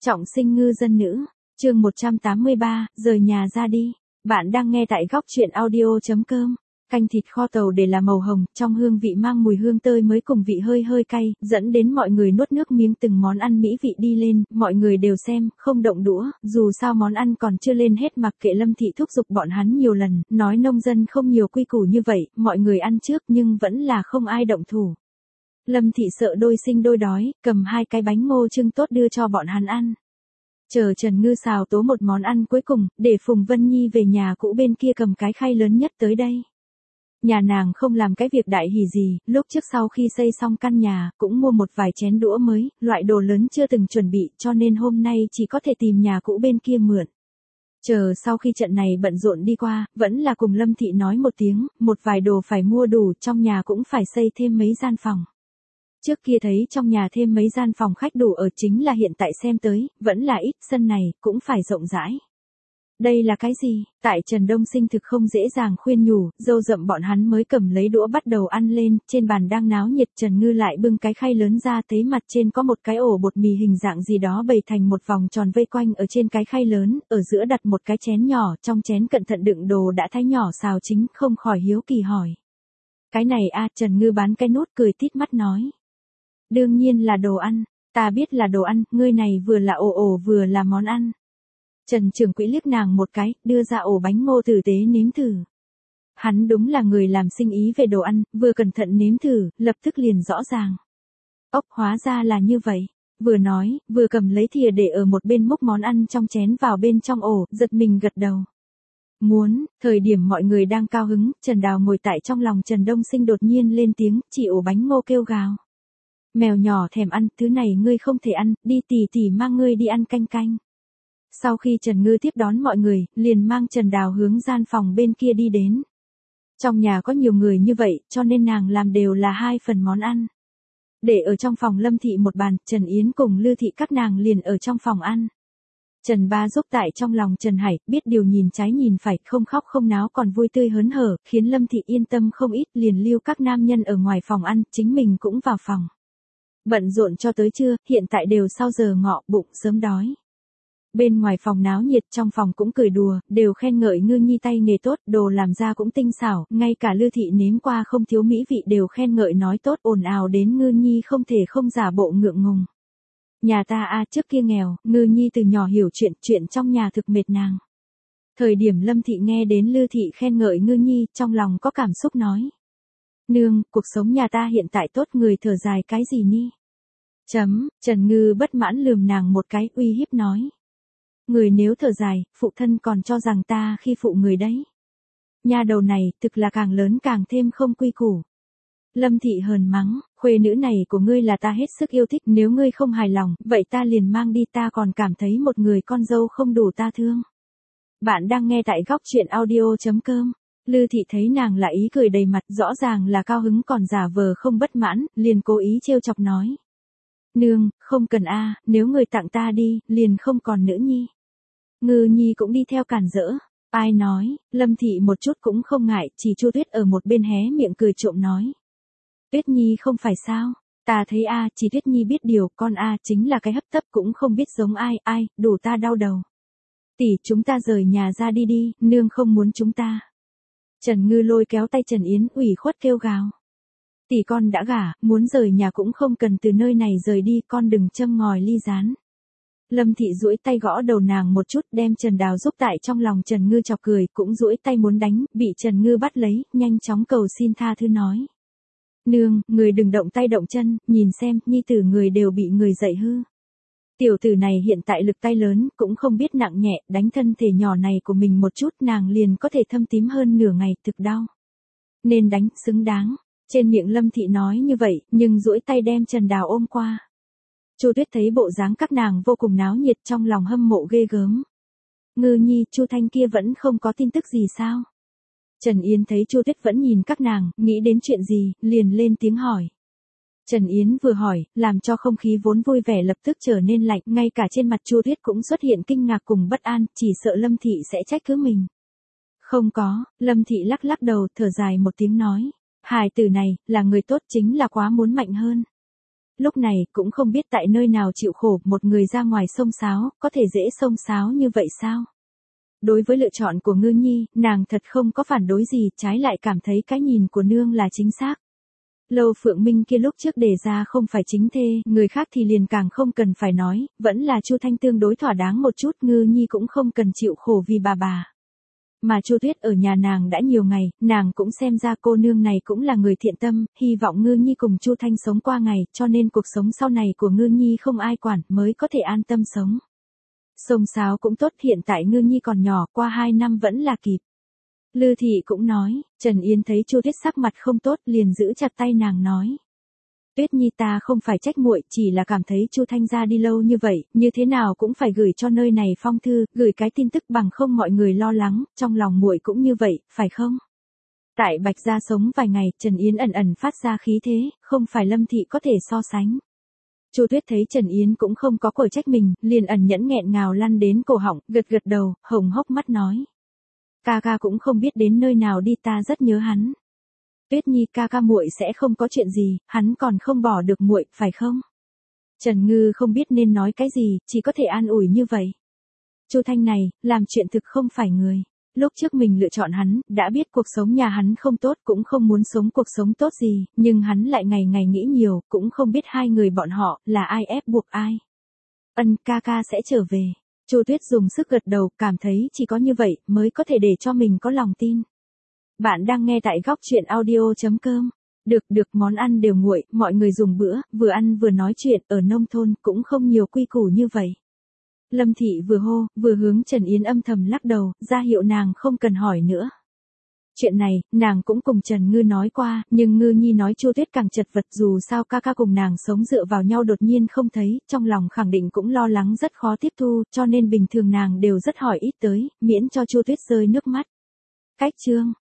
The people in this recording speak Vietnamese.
Trọng sinh ngư dân nữ, chương 183, rời nhà ra đi. Bạn đang nghe tại góc truyện audio.com. Canh thịt kho tàu để là màu hồng, trong hương vị mang mùi hương tươi mới cùng vị hơi hơi cay, dẫn đến mọi người nuốt nước miếng từng món ăn mỹ vị đi lên, mọi người đều xem, không động đũa, dù sao món ăn còn chưa lên hết mặc kệ Lâm Thị thúc giục bọn hắn nhiều lần, nói nông dân không nhiều quy củ như vậy, mọi người ăn trước nhưng vẫn là không ai động thủ. Lâm Thị sợ đôi sinh đôi đói, cầm 2 cái bánh ngô trưng tốt đưa cho bọn hắn ăn. Chờ Trần Ngư xào tố một món ăn cuối cùng, để Phùng Vân Nhi về nhà cũ bên kia cầm cái khay lớn nhất tới đây. Nhà nàng không làm cái việc đại hỷ gì, lúc trước sau khi xây xong căn nhà, cũng mua một vài chén đũa mới, loại đồ lớn chưa từng chuẩn bị, cho nên hôm nay chỉ có thể tìm nhà cũ bên kia mượn. Chờ sau khi trận này bận rộn đi qua, vẫn là cùng Lâm Thị nói một tiếng, một vài đồ phải mua đủ, trong nhà cũng phải xây thêm mấy gian phòng. Trước kia thấy trong nhà thêm mấy gian phòng khách đủ ở, chính là hiện tại xem tới, vẫn là ít, sân này, cũng phải rộng rãi. Đây là cái gì? Tại Trần Đông Sinh thực không dễ dàng khuyên nhủ, dâu rậm bọn hắn mới cầm lấy đũa bắt đầu ăn lên, trên bàn đang náo nhiệt, Trần Ngư lại bưng cái khay lớn ra, thấy mặt trên có một cái ổ bột mì hình dạng gì đó bày thành một vòng tròn vây quanh ở trên cái khay lớn, ở giữa đặt một cái chén nhỏ, trong chén cẩn thận đựng đồ đã thái nhỏ xào chính, không khỏi hiếu kỳ hỏi. Cái này a, Trần Ngư bán cái nút cười tít mắt nói. Đương nhiên là đồ ăn, ta biết là đồ ăn, ngươi này vừa là ổ vừa là món ăn. Trần Trưởng Quỹ liếc nàng một cái, đưa ra ổ bánh ngô tử tế nếm thử. Hắn đúng là người làm sinh ý về đồ ăn, vừa cẩn thận nếm thử, lập tức liền rõ ràng. Ốc, hóa ra là như vậy. Vừa nói, vừa cầm lấy thìa để ở một bên múc món ăn trong chén vào bên trong ổ, giật mình gật đầu. Muốn, thời điểm mọi người đang cao hứng, Trần Đào ngồi tại trong lòng Trần Đông Sinh đột nhiên lên tiếng, chỉ ổ bánh ngô kêu gào. Mèo nhỏ thèm ăn, thứ này ngươi không thể ăn, đi tỷ mang ngươi đi ăn canh canh. Sau khi Trần Ngư tiếp đón mọi người, liền mang Trần Đào hướng gian phòng bên kia đi đến. Trong nhà có nhiều người như vậy, cho nên nàng làm đều là 2 phần món ăn. Để ở trong phòng Lâm Thị một bàn, Trần Yến cùng Lư Thị các nàng liền ở trong phòng ăn. Trần Ba giúp tại trong lòng Trần Hải, biết điều nhìn trái nhìn phải, không khóc không náo còn vui tươi hớn hở, khiến Lâm Thị yên tâm không ít, liền lưu các nam nhân ở ngoài phòng ăn, chính mình cũng vào phòng. Bận rộn cho tới trưa, hiện tại đều sau giờ ngọ, bụng sớm đói. Bên ngoài phòng náo nhiệt, trong phòng cũng cười đùa, đều khen ngợi Ngư Nhi tay nghề tốt, đồ làm ra cũng tinh xảo, ngay cả Lư Thị nếm qua không thiếu mỹ vị đều khen ngợi nói tốt, ồn ào đến Ngư Nhi không thể không giả bộ ngượng ngùng. Nhà ta a, trước kia nghèo, Ngư Nhi từ nhỏ hiểu chuyện trong nhà thực mệt nàng. Thời điểm Lâm Thị nghe đến Lư Thị khen ngợi Ngư Nhi, trong lòng có cảm xúc nói. Nương, cuộc sống nhà ta hiện tại tốt, người thở dài cái gì ni? Trần Ngư bất mãn lườm nàng một cái, uy hiếp nói. Người nếu thở dài, phụ thân còn cho rằng ta khi phụ người đấy. Nhà đầu này, thực là càng lớn càng thêm không quy củ. Lâm Thị hờn mắng, khuê nữ này của ngươi là ta hết sức yêu thích, nếu ngươi không hài lòng, vậy ta liền mang đi, ta còn cảm thấy một người con dâu không đủ ta thương. Bạn đang nghe tại góc truyện audio.com. Lư Thị thấy nàng là ý cười đầy mặt, rõ ràng là cao hứng còn giả vờ không bất mãn, liền cố ý trêu chọc nói. Nương, không cần a, nếu người tặng ta đi, liền không còn nữ nhi. Ngư Nhi cũng đi theo cản rỡ. Ai nói, Lâm Thị một chút cũng không ngại, chỉ Chu Tuyết ở một bên hé miệng cười trộm nói. Tuyết Nhi không phải sao, ta thấy a, chỉ Tuyết Nhi biết điều, con a chính là cái hấp tấp cũng không biết giống ai, đủ ta đau đầu. Tỷ, chúng ta rời nhà ra đi, nương không muốn chúng ta. Trần Ngư lôi kéo tay Trần Yến ủy khuất kêu gào. Tỷ con đã gả, muốn rời nhà cũng không cần từ nơi này rời đi, con đừng châm ngòi ly gián. Lâm Thị duỗi tay gõ đầu nàng một chút, đem Trần Đào giúp tại trong lòng Trần Ngư chọc cười, cũng duỗi tay muốn đánh, bị Trần Ngư bắt lấy, nhanh chóng cầu xin tha thứ nói. Nương, người đừng động tay động chân, nhìn xem, nhi tử người đều bị người dạy hư. Tiểu tử này hiện tại lực tay lớn, cũng không biết nặng nhẹ, đánh thân thể nhỏ này của mình một chút, nàng liền có thể thâm tím hơn nửa ngày, thực đau. Nên đánh, xứng đáng. Trên miệng Lâm Thị nói như vậy, nhưng duỗi tay đem Trần Đào ôm qua. Chu Tuyết thấy bộ dáng các nàng vô cùng náo nhiệt, trong lòng hâm mộ ghê gớm. Ngư Nhi, Chu Thanh kia vẫn không có tin tức gì sao? Trần Yến thấy Chu Tuyết vẫn nhìn các nàng, nghĩ đến chuyện gì, liền lên tiếng hỏi. Trần Yến vừa hỏi, làm cho không khí vốn vui vẻ lập tức trở nên lạnh, ngay cả trên mặt Chu Tuyết cũng xuất hiện kinh ngạc cùng bất an, chỉ sợ Lâm Thị sẽ trách cứ mình. Không có, Lâm Thị lắc đầu, thở dài một tiếng nói. Hài tử này, là người tốt, chính là quá muốn mạnh hơn. Lúc này cũng không biết tại nơi nào chịu khổ, một người ra ngoài xông xáo, có thể dễ xông xáo như vậy sao? Đối với lựa chọn của Ngư Nhi, nàng thật không có phản đối gì, trái lại cảm thấy cái nhìn của nương là chính xác. Lâu Phượng Minh kia lúc trước đề ra không phải chính thê, người khác thì liền càng không cần phải nói, vẫn là Chu Thanh tương đối thỏa đáng một chút, Ngư Nhi cũng không cần chịu khổ vì bà. Mà Chu Tuyết ở nhà nàng đã nhiều ngày, nàng cũng xem ra cô nương này cũng là người thiện tâm, hy vọng Ngư Nhi cùng Chu Thanh sống qua ngày, cho nên cuộc sống sau này của Ngư Nhi không ai quản, mới có thể an tâm sống. Xông xáo cũng tốt, hiện tại Ngư Nhi còn nhỏ, qua 2 năm vẫn là kịp. Lư Thị cũng nói, Trần Yến thấy Chu Tuyết sắc mặt không tốt, liền giữ chặt tay nàng nói. Tuyết Nhi, ta không phải trách muội, chỉ là cảm thấy Chu Thanh ra đi lâu như vậy, như thế nào cũng phải gửi cho nơi này phong thư, gửi cái tin tức bằng không mọi người lo lắng, trong lòng muội cũng như vậy, phải không? Tại Bạch gia sống vài ngày, Trần Yến ẩn ẩn phát ra khí thế, không phải Lâm Thị có thể so sánh. Chu Tuyết thấy Trần Yến cũng không có quở trách mình, liền ẩn nhẫn nghẹn ngào lăn đến cổ họng, gật gật đầu, hồng hốc mắt nói. Ca ca cũng không biết đến nơi nào đi, ta rất nhớ hắn. Tuyết Nhi, ca ca muội sẽ không có chuyện gì, hắn còn không bỏ được muội, phải không? Trần Ngư không biết nên nói cái gì, chỉ có thể an ủi như vậy. Chu Thanh này, làm chuyện thực không phải người. Lúc trước mình lựa chọn hắn, đã biết cuộc sống nhà hắn không tốt, cũng không muốn sống cuộc sống tốt gì, nhưng hắn lại ngày ngày nghĩ nhiều, cũng không biết hai người bọn họ, là ai ép buộc ai. Ca ca sẽ trở về. Chu Tuyết dùng sức gật đầu, cảm thấy chỉ có như vậy, mới có thể để cho mình có lòng tin. Bạn đang nghe tại góc truyện audio.com. Được, món ăn đều nguội, mọi người dùng bữa, vừa ăn vừa nói chuyện, ở nông thôn cũng không nhiều quy củ như vậy. Lâm Thị vừa hô, vừa hướng Trần Yến âm thầm lắc đầu, ra hiệu nàng không cần hỏi nữa. Chuyện này, nàng cũng cùng Trần Ngư nói qua, nhưng Ngư Nhi nói Chu Tuyết càng chật vật, dù sao ca ca cùng nàng sống dựa vào nhau đột nhiên không thấy, trong lòng khẳng định cũng lo lắng rất khó tiếp thu, cho nên bình thường nàng đều rất hỏi ít tới, miễn cho Chu Tuyết rơi nước mắt. Cách chương